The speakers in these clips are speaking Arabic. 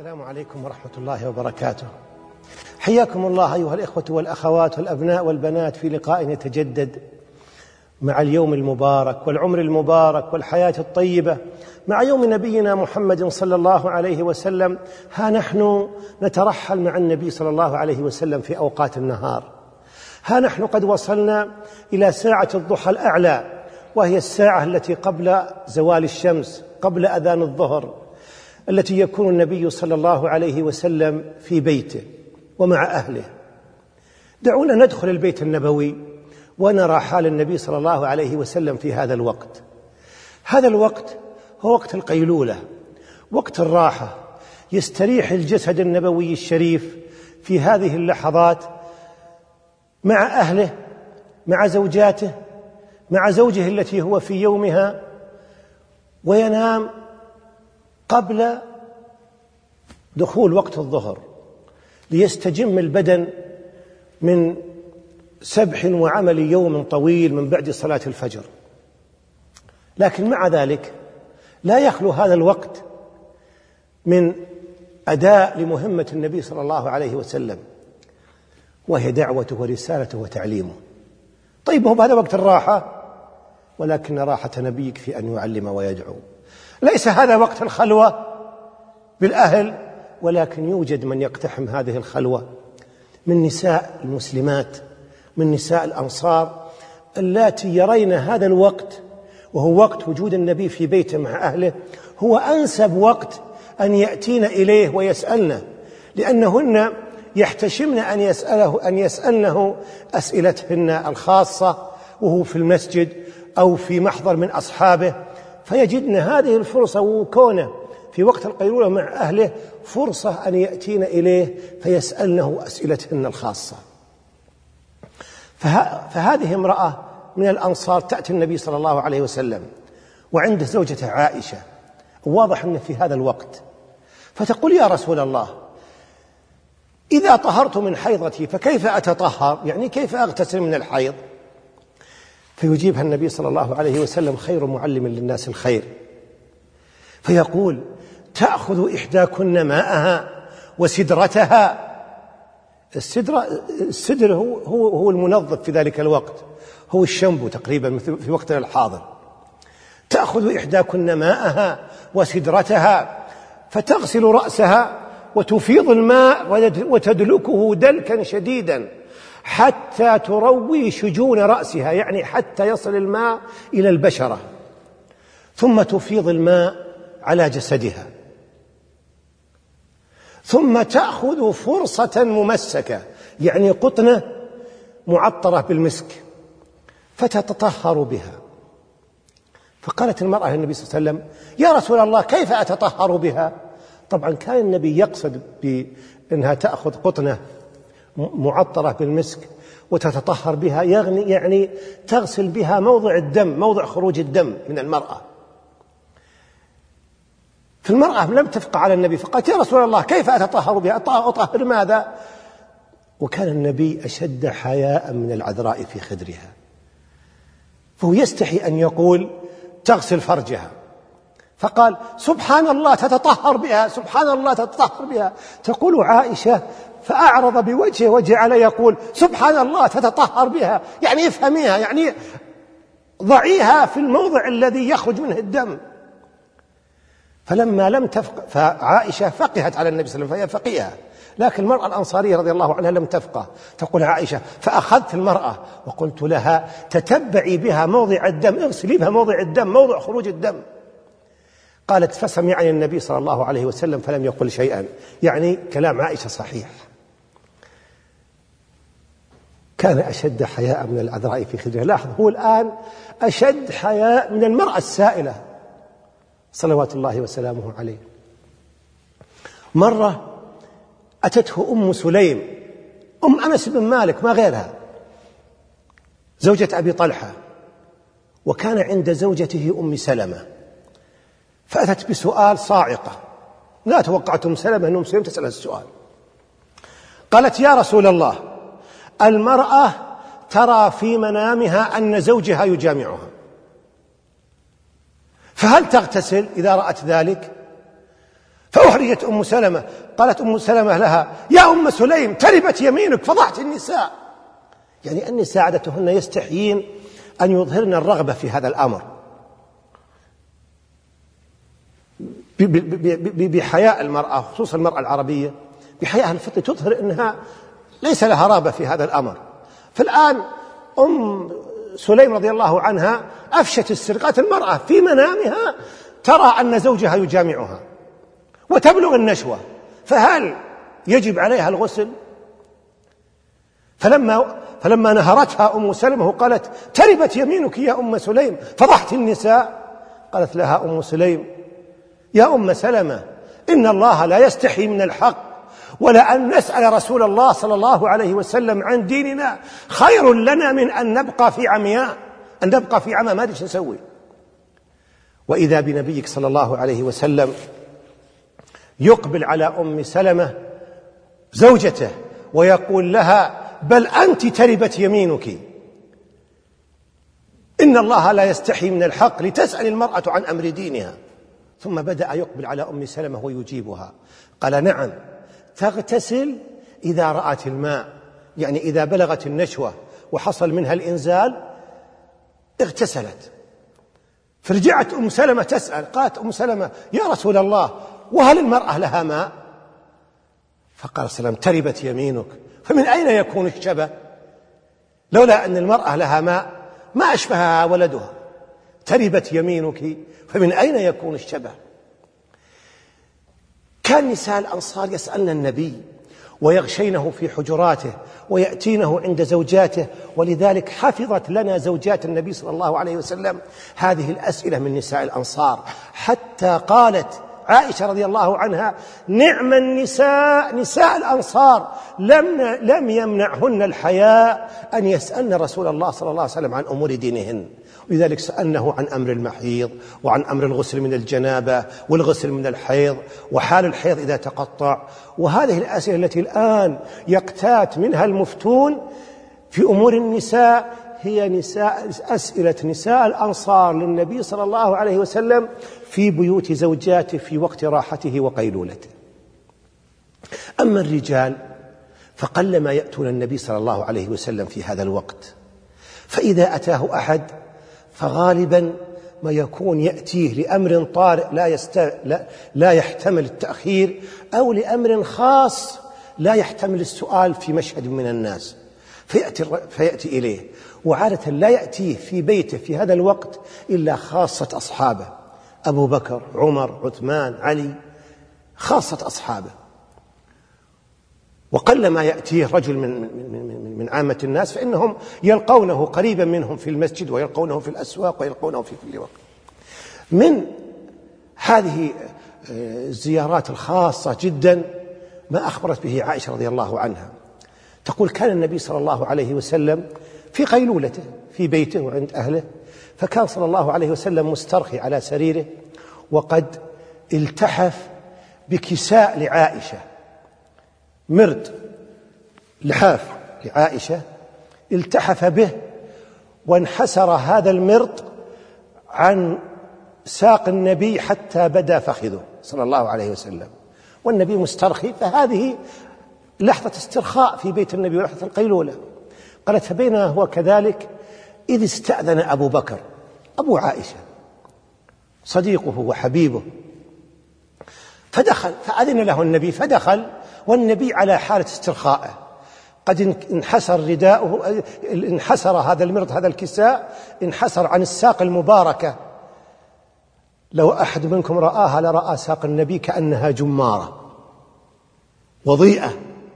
السلام عليكم ورحمة الله وبركاته. حياكم الله أيها الإخوة والأخوات والأبناء والبنات في لقاء يتجدد مع اليوم المبارك والعمر المبارك والحياة الطيبة مع يوم نبينا محمد صلى الله عليه وسلم. ها نحن نترحل مع النبي صلى الله عليه وسلم في أوقات النهار. ها نحن قد وصلنا إلى ساعة الضحى الأعلى، وهي الساعة التي قبل زوال الشمس، قبل أذان الظهر، التي يكون النبي صلى الله عليه وسلم في بيته ومع أهله. دعونا ندخل البيت النبوي ونرى حال النبي صلى الله عليه وسلم في هذا الوقت. هذا الوقت هو وقت القيلولة، وقت الراحة، يستريح الجسد النبوي الشريف في هذه اللحظات مع أهله، مع زوجاته، مع زوجه التي هو في يومها، وينام قبل دخول وقت الظهر ليستجم البدن من سبح وعمل يوم طويل من بعد صلاة الفجر. لكن مع ذلك لا يخلو هذا الوقت من أداء لمهمة النبي صلى الله عليه وسلم، وهي دعوته ورسالته وتعليمه. طيب، هو هذا وقت الراحة، ولكن راحة نبيك في أن يعلم ويدعو. ليس هذا وقت الخلوة بالأهل، ولكن يوجد من يقتحم هذه الخلوة من نساء المسلمات، من نساء الأنصار اللاتي يرين هذا الوقت، وهو وقت وجود النبي في بيته مع أهله، هو أنسب وقت أن يأتين إليه ويسألنا، لأنهن يحتشمن أن يسألنه أسئلتهن الخاصة وهو في المسجد أو في محضر من أصحابه، فيجدن هذه الفرصة وكونه في وقت القيلولة مع أهله فرصة أن يأتين إليه فيسألنه أسئلتهن الخاصة. فهذه امرأة من الأنصار تأتي النبي صلى الله عليه وسلم وعنده زوجته عائشة، واضح أنه في هذا الوقت، فتقول: يا رسول الله، إذا طهرت من حيضتي فكيف أتطهر؟ يعني كيف أغتسل من الحيض؟ فيجيبها النبي صلى الله عليه وسلم خير معلم للناس الخير، فيقول: تأخذ إحداكن ماءها وسدرتها. السدر هو المنظف في ذلك الوقت، هو الشامبو تقريبا في وقتنا الحاضر. تأخذ إحداكن ماءها وسدرتها فتغسل رأسها وتفيض الماء وتدلكه دلكا شديدا حتى تروي شجون رأسها، يعني حتى يصل الماء إلى البشرة، ثم تفيض الماء على جسدها، ثم تأخذ فرصة ممسكة، يعني قطنة معطرة بالمسك، فتتطهر بها. فقالت المرأة للنبي صلى الله عليه وسلم: يا رسول الله، كيف أتطهر بها؟ طبعا كان النبي يقصد بأنها تأخذ قطنة معطرة بالمسك وتتطهر بها، يعني تغسل بها موضع الدم، موضع خروج الدم من المرأة. فالمرأة لم تفقه على النبي، فقالت: يا رسول الله، كيف أتطهر بها؟ أطهر ماذا؟ وكان النبي أشد حياء من العذراء في خدرها، فهو يستحي أن يقول تغسل فرجها، فقال: سبحان الله، تتطهر بها، سبحان الله، تتطهر بها. تقول عائشة: فأعرض بوجهه وجعل يقول: سبحان الله، تتطهر بها، يعني افهميها، يعني ضعيها في الموضع الذي يخرج منه الدم. فلما لم تفقه، فعائشة فقهت على النبي صلى الله عليه وسلم، فهي فقيهة، لكن المرأة الأنصارية رضي الله عنها لم تفقه. تقول عائشة: فأخذت المرأة وقلت لها: تتبعي بها موضع الدم، اغسلي بها موضع الدم، موضع خروج الدم. قالت: فسمعني النبي صلى الله عليه وسلم فلم يقل شيئا، يعني كلام عائشة صحيح. كان أشد حياء من العذراء في خدرها. لاحظ، هو الآن أشد حياء من المرأة السائلة صلوات الله وسلامه عليه. مرة أتته أم سليم، أم أنس بن مالك، ما غيرها، زوجة أبي طلحة، وكان عند زوجته أم سلمة، فأتت بسؤال صاعقة، لا توقعت أم سلمة أن أم سليم تسأل السؤال. قالت: يا رسول الله، المرأة ترى في منامها أن زوجها يجامعها، فهل تغتسل إذا رأت ذلك؟ فأحرجت أم سلمة. قالت أم سلمة لها: يا أم سليم تربت يمينك، فضحت النساء. يعني النساء عادتهن يستحيين أن يظهرن الرغبة في هذا الأمر بحياء المرأة، خصوصا المرأة العربية بحياء الفطري تظهر أنها ليس لها رغبة في هذا الأمر. فالآن أم سليم رضي الله عنها أفشت السر. قالت المرأة في منامها ترى أن زوجها يجامعها وتبلغ النشوة، فهل يجب عليها الغسل؟ فلما نهرتها أم سلمة وقالت: تربت يمينك يا أم سليم، فضحت النساء، قالت لها أم سليم: يا أم سلمة، إن الله لا يستحي من الحق، ولأن نسأل رسول الله صلى الله عليه وسلم عن ديننا خير لنا من أن نبقى في عمياء، أن نبقى في عمى ما أدري شو نسوي. وإذا بنبيك صلى الله عليه وسلم يقبل على أم سلمة زوجته ويقول لها: بل أنت تربت يمينك، إن الله لا يستحي من الحق، لتسأل المرأة عن أمر دينها. ثم بدأ يقبل على أم سلمة ويجيبها. قال: نعم، تغتسل إذا رأت الماء، يعني إذا بلغت النشوة وحصل منها الإنزال اغتسلت. فرجعت أم سلمة تسأل، قالت أم سلمة: يا رسول الله، وهل المرأة لها ماء؟ فقال صلى الله عليه وسلم: تربت يمينك. فمن أين يكون الشبه؟ لولا أن المرأة لها ماء ما أشبهها ولدها. تربت يمينك، فمن أين يكون الشبه؟ كان نساء الأنصار يسألن النبي ويغشينه في حجراته ويأتينه عند زوجاته، ولذلك حفظت لنا زوجات النبي صلى الله عليه وسلم هذه الأسئلة من نساء الأنصار، حتى قالت عائشة رضي الله عنها: نعم النساء، نساء الأنصار لم يمنعهن الحياء أن يسألن رسول الله صلى الله عليه وسلم عن أمور دينهن. ولذلك سألنه عن أمر المحيض، وعن أمر الغسل من الجنابة، والغسل من الحيض، وحال الحيض إذا تقطع. وهذه الأسئلة التي الآن يقتات منها المفتون في أمور النساء هي أسئلة نساء الأنصار للنبي صلى الله عليه وسلم في بيوت زوجاته في وقت راحته وقيلولته. أما الرجال فقلما يأتون النبي صلى الله عليه وسلم في هذا الوقت، فإذا أتاه أحد فغالبا ما يكون يأتيه لأمر طارئ لا يحتمل التأخير، أو لأمر خاص لا يحتمل السؤال في مشهد من الناس، فيأتي إليه. وعادة لا يأتيه في بيته في هذا الوقت إلا خاصة أصحابه، أبو بكر، عمر، عثمان، علي، خاصة أصحابه. وقلما يأتيه رجل من عامة الناس، فإنهم يلقونه قريبا منهم في المسجد، ويلقونه في الأسواق، ويلقونه في كل وقت. من هذه الزيارات الخاصة جدا ما أخبرت به عائشة رضي الله عنها، تقول: كان النبي صلى الله عليه وسلم في قيلولته في بيته وعند أهله، فكان صلى الله عليه وسلم مسترخي على سريره، وقد التحف بكساء لعائشة، مرد لحاف لعائشة، التحف به، وانحسر هذا المرد عن ساق النبي حتى بدا فخذه صلى الله عليه وسلم، والنبي مسترخي. فهذه لحظة استرخاء في بيت النبي ولحظة القيلولة. قالت: فبينما هو كذلك إذ استأذن أبو بكر، أبو عائشة صديقه وحبيبه، فدخل، فأذن له النبي فدخل، والنبي على حالة استرخائه، قد انحسر رداؤه، انحسر هذا المرض، هذا الكساء انحسر عن الساق المباركة. لو أحد منكم رآها لرأى ساق النبي كأنها جمارة وضيئة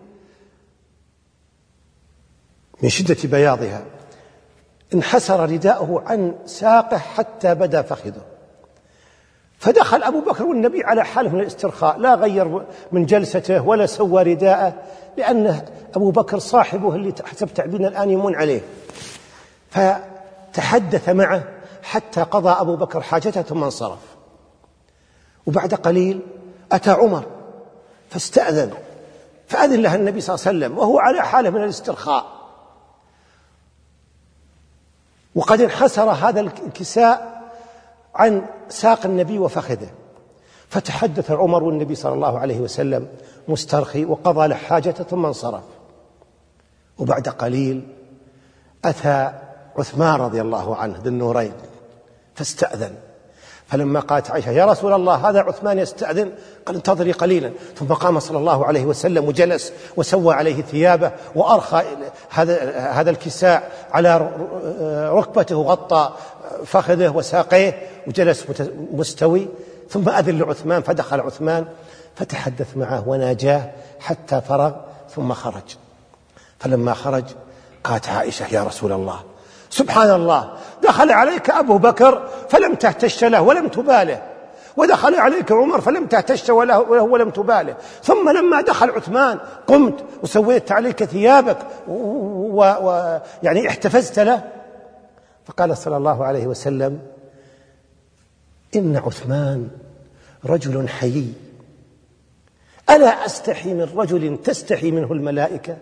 من شدة بياضها، انحسر رداؤه عن ساقه حتى بدا فخذه. فدخل أبو بكر والنبي على حاله من الاسترخاء، لا غير من جلسته ولا سوى رداءه، لأنه أبو بكر صاحبه اللي حسب تعبيرنا الآن يمون عليه. فتحدث معه حتى قضى أبو بكر حاجته ثم انصرف. وبعد قليل أتى عمر فاستأذن، فأذن له النبي صلى الله عليه وسلم وهو على حاله من الاسترخاء، وقد انحسر هذا الكساء عن ساق النبي وفخذه. فتحدث عمر والنبي صلى الله عليه وسلم مسترخي وقضى له حاجته ثم انصرف. وبعد قليل أتى عثمان رضي الله عنه ذي النورين فاستأذن، فلما قالت عائشة يا رسول الله هذا عثمان يستأذن، قال انتظري قليلا. ثم قام صلى الله عليه وسلم وجلس وسوى عليه ثيابه وأرخى هذا الكساء على ركبته وغطى فخذه وساقيه وجلس مستوي. ثم أذن لعثمان فدخل عثمان فتحدث معه وناجاه حتى فرغ ثم خرج. فلما خرج قالت عائشة يا رسول الله سبحان الله، دخل عليك أبو بكر فلم تهتش له ولم تباله، ودخل عليك عمر فلم تهتش له ولم تباله، ثم لما دخل عثمان قمت وسويت عليك ثيابك يعني احتفزت له. فقال صلى الله عليه وسلم إن عثمان رجل حيي، ألا أستحي من رجل تستحي منه الملائكة؟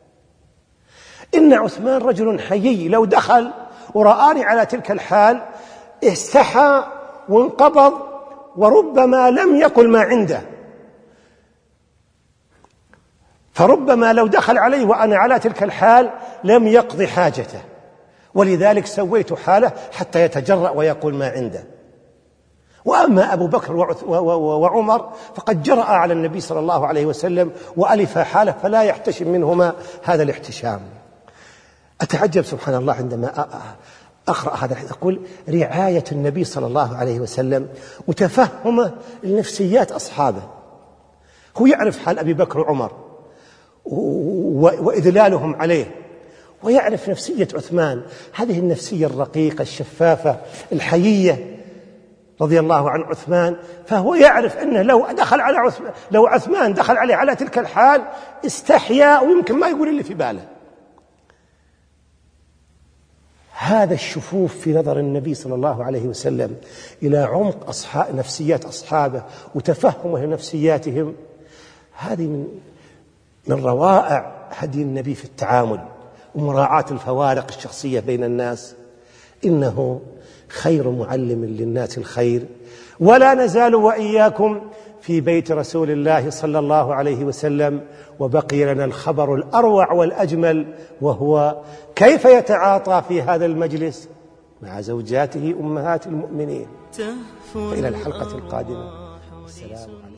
إن عثمان رجل حيي، لو دخل ورآني على تلك الحال استحى وانقبض وربما لم يقل ما عنده، فربما لو دخل علي وأنا على تلك الحال لم يقضي حاجته، ولذلك سويت حاله حتى يتجرأ ويقول ما عنده. وأما أبو بكر وعمر فقد جرأ على النبي صلى الله عليه وسلم وألف حاله فلا يحتشم منهما هذا الاحتشام. أتعجب سبحان الله عندما أقرأ هذا الحديث أقول رعاية النبي صلى الله عليه وسلم وتفهمه لنفسيات أصحابه. هو يعرف حال أبي بكر وعمر وإذلالهم عليه، ويعرف نفسية عثمان، هذه النفسية الرقيقة الشفافة الحيية رضي الله عن عثمان. فهو يعرف أنه لو عثمان دخل عليه على تلك الحال استحيا ويمكن ما يقول اللي في باله. هذا الشفوف في نظر النبي صلى الله عليه وسلم إلى عمق نفسيات أصحابه وتفهمه لنفسياتهم، هذه من روائع هدي النبي في التعامل ومراعاة الفوارق الشخصية بين الناس. إنه خير معلم للناس الخير. ولا نزال وإياكم في بيت رسول الله صلى الله عليه وسلم، وبقي لنا الخبر الأروع والأجمل، وهو كيف يتعاطى في هذا المجلس مع زوجاته أمهات المؤمنين. فإلى الحلقة القادمة، السلام عليكم.